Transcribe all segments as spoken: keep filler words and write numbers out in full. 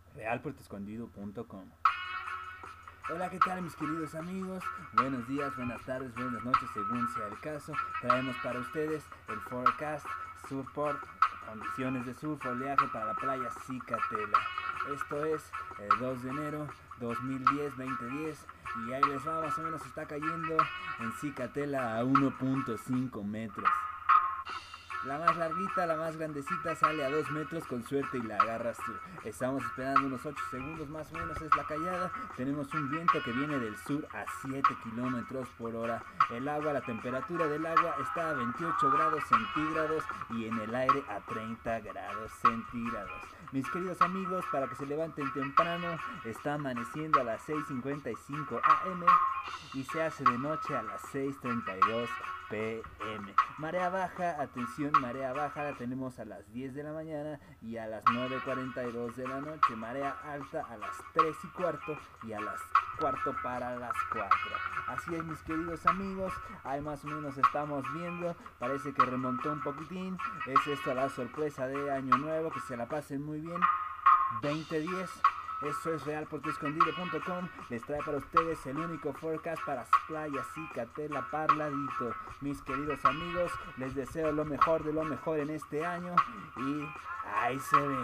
real puerto escondido punto com. Hola, ¿qué tal mis queridos amigos? Buenos días, buenas tardes, buenas noches, según sea el caso. Traemos para ustedes el forecast Surfport, condiciones de surf, oleaje para la playa Cicatela. Esto es el dos de enero dos mil diez, veinte diez, y ahí les va, más o menos está cayendo en Cicatela a uno punto cinco metros. La más larguita, la más grandecita, sale a dos metros con suerte y la agarras tú. Estamos esperando unos ocho segundos más o menos, es la callada. Tenemos un viento que viene del sur a siete kilómetros por hora. El agua, la temperatura del agua está a veintiocho grados centígrados y en el aire a treinta grados centígrados. Mis queridos amigos, para que se levanten temprano, está amaneciendo a las seis cincuenta y cinco a eme y se hace de noche a las seis treinta y dos pe eme. Marea baja, atención, marea baja la tenemos a las diez de la mañana y a las nueve cuarenta y dos de la noche. Marea alta a las tres y cuarto y a las cuarto para las cuatro. Así es, mis queridos amigos, ahí más o menos estamos viendo, parece que remontó un poquitín. Es esto la sorpresa de Año Nuevo, que se la pasen muy bien. veinte diez. Eso es real puerto escondido punto com. Les trae para ustedes el único forecast para Playa Cicatela Parladito. Mis queridos amigos, les deseo lo mejor de lo mejor en este año y ahí se ven.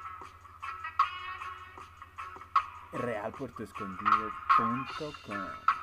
real puerto escondido punto com